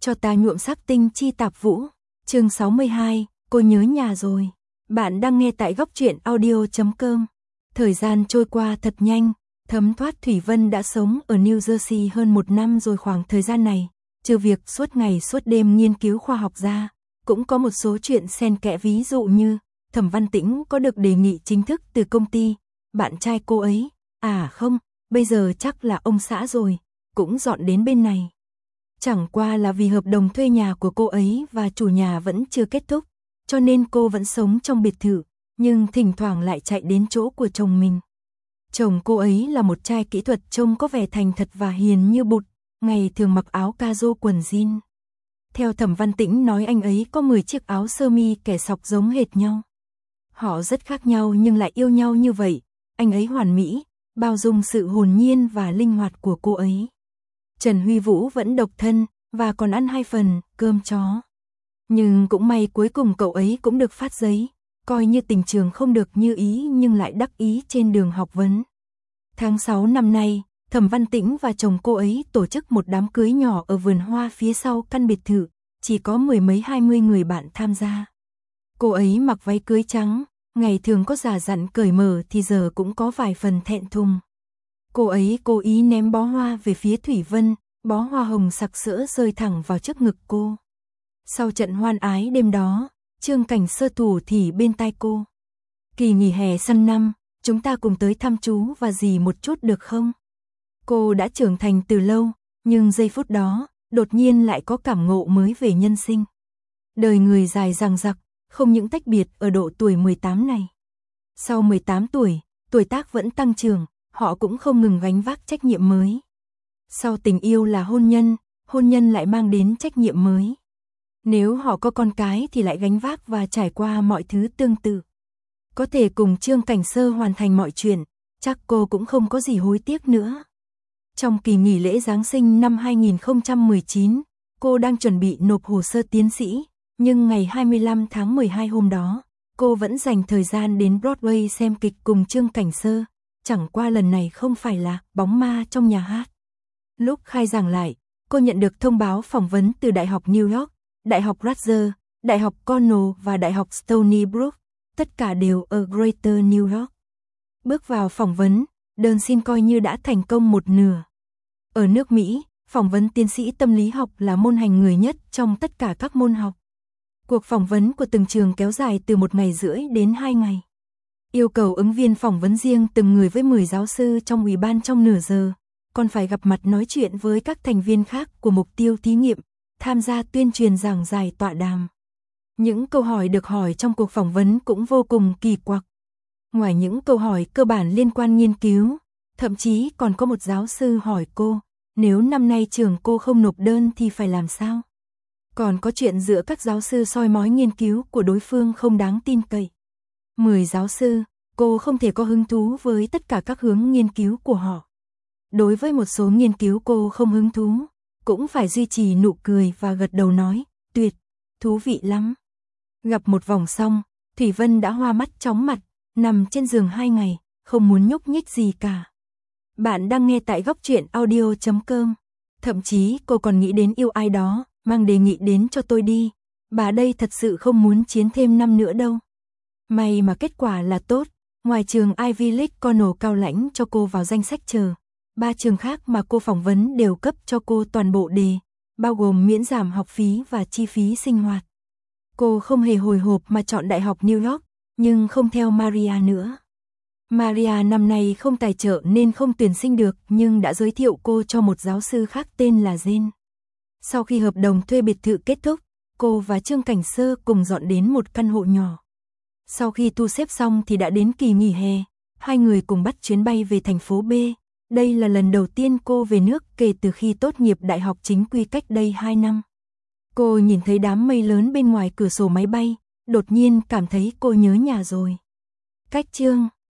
cho ta nhuộm sắc tinh chi tạp vũ. Chương 62, cô nhớ nhà rồi. Bạn đang nghe tại góc truyện audio.com. Thời gian trôi qua thật nhanh, thấm thoát Thủy Vân đã sống ở New Jersey hơn 1 năm rồi. Khoảng thời gian này, trừ việc suốt ngày suốt đêm nghiên cứu khoa học ra, cũng có một số chuyện xen kẽ, ví dụ như Thẩm Văn Tĩnh có được đề nghị chính thức từ công ty, bạn trai cô ấy, không, bây giờ chắc là ông xã rồi, cũng dọn đến bên này. Chẳng qua là vì hợp đồng thuê nhà của cô ấy và chủ nhà vẫn chưa kết thúc, cho nên cô vẫn sống trong biệt thự, nhưng thỉnh thoảng lại chạy đến chỗ của chồng mình. Chồng cô ấy là một trai kỹ thuật trông có vẻ thành thật và hiền như bụt, ngày thường mặc áo caro quần jean. Theo Thẩm Văn Tĩnh nói, anh ấy có 10 chiếc áo sơ mi kẻ sọc giống hệt nhau. Họ rất khác nhau nhưng lại yêu nhau như vậy, anh ấy hoàn mỹ, bao dung sự hồn nhiên và linh hoạt của cô ấy. Trần Huy Vũ vẫn độc thân, và còn ăn 2 phần cơm chó. Nhưng cũng may cuối cùng cậu ấy cũng được phát giấy, coi như tình trường không được như ý nhưng lại đắc ý trên đường học vấn. Tháng 6 năm nay, Thẩm Văn Tĩnh và chồng cô ấy tổ chức một đám cưới nhỏ ở vườn hoa phía sau căn biệt thự, chỉ có 10 mấy 20 người bạn tham gia. Cô ấy mặc váy cưới trắng, ngày thường có giả dặn cởi mở thì giờ cũng có vài phần thẹn thùng. Cô ấy cố ý ném bó hoa về phía Thủy Vân, bó hoa hồng sặc sỡ rơi thẳng vào trước ngực cô. Sau trận hoan ái đêm đó, Trương Cảnh Sơ thủ thì bên tai cô. Kỳ nghỉ hè sang năm, chúng ta cùng tới thăm chú và dì một chút được không? Cô đã trưởng thành từ lâu, nhưng giây phút đó, đột nhiên lại có cảm ngộ mới về nhân sinh. Đời người dài dằng dặc, không những tách biệt ở độ tuổi 18 này. Sau 18 tuổi, tuổi tác vẫn tăng trưởng, họ cũng không ngừng gánh vác trách nhiệm mới. Sau tình yêu là hôn nhân lại mang đến trách nhiệm mới. Nếu họ có con cái thì lại gánh vác và trải qua mọi thứ tương tự. Có thể cùng Trương Cảnh Sơ hoàn thành mọi chuyện, chắc cô cũng không có gì hối tiếc nữa. Trong kỳ nghỉ lễ Giáng sinh năm 2019, cô đang chuẩn bị nộp hồ sơ tiến sĩ, nhưng ngày 25 tháng 12 hôm đó, cô vẫn dành thời gian đến Broadway xem kịch cùng Trương Cảnh Sơ, chẳng qua lần này không phải là bóng ma trong nhà hát. Lúc khai giảng lại, cô nhận được thông báo phỏng vấn từ Đại học New York, Đại học Rutgers, Đại học Cornell và Đại học Stony Brook, tất cả đều ở Greater New York. Bước vào phỏng vấn, đơn xin coi như đã thành công một nửa. Ở nước Mỹ, phỏng vấn tiến sĩ tâm lý học là môn hành người nhất trong tất cả các môn học. Cuộc phỏng vấn của từng trường kéo dài từ 1 ngày rưỡi đến 2 ngày. Yêu cầu ứng viên phỏng vấn riêng từng người với 10 giáo sư trong ủy ban trong nửa giờ, còn phải gặp mặt nói chuyện với các thành viên khác của mục tiêu thí nghiệm, tham gia tuyên truyền giảng giải tọa đàm. Những câu hỏi được hỏi trong cuộc phỏng vấn cũng vô cùng kỳ quặc. Ngoài những câu hỏi cơ bản liên quan nghiên cứu, thậm chí còn có một giáo sư hỏi cô, nếu năm nay trường cô không nộp đơn thì phải làm sao? Còn có chuyện giữa các giáo sư soi mói nghiên cứu của đối phương không đáng tin cậy. 10 giáo sư, cô không thể có hứng thú với tất cả các hướng nghiên cứu của họ. Đối với một số nghiên cứu cô không hứng thú, cũng phải duy trì nụ cười và gật đầu nói, tuyệt, thú vị lắm. Gặp một vòng xong, Thủy Vân đã hoa mắt chóng mặt, nằm trên giường 2 ngày, không muốn nhúc nhích gì cả. Bạn đang nghe tại góc truyện audio.com. Thậm chí cô còn nghĩ đến yêu ai đó, mang đề nghị đến cho tôi đi. Bà đây thật sự không muốn chiến thêm năm nữa đâu. May mà kết quả là tốt, ngoài trường Ivy League Cornell cao lãnh cho cô vào danh sách chờ. 3 trường khác mà cô phỏng vấn đều cấp cho cô toàn bộ đề, bao gồm miễn giảm học phí và chi phí sinh hoạt. Cô không hề hồi hộp mà chọn Đại học New York, nhưng không theo Maria nữa. Maria năm nay không tài trợ nên không tuyển sinh được, nhưng đã giới thiệu cô cho một giáo sư khác tên là Jane. Sau khi hợp đồng thuê biệt thự kết thúc, cô và Trương Cảnh Sơ cùng dọn đến một căn hộ nhỏ. Sau khi thu xếp xong thì đã đến kỳ nghỉ hè, hai người cùng bắt chuyến bay về thành phố B. Đây là lần đầu tiên cô về nước kể từ khi tốt nghiệp đại học chính quy cách đây 2 năm. Cô nhìn thấy đám mây lớn bên ngoài cửa sổ máy bay, đột nhiên cảm thấy cô nhớ nhà rồi. Cách chương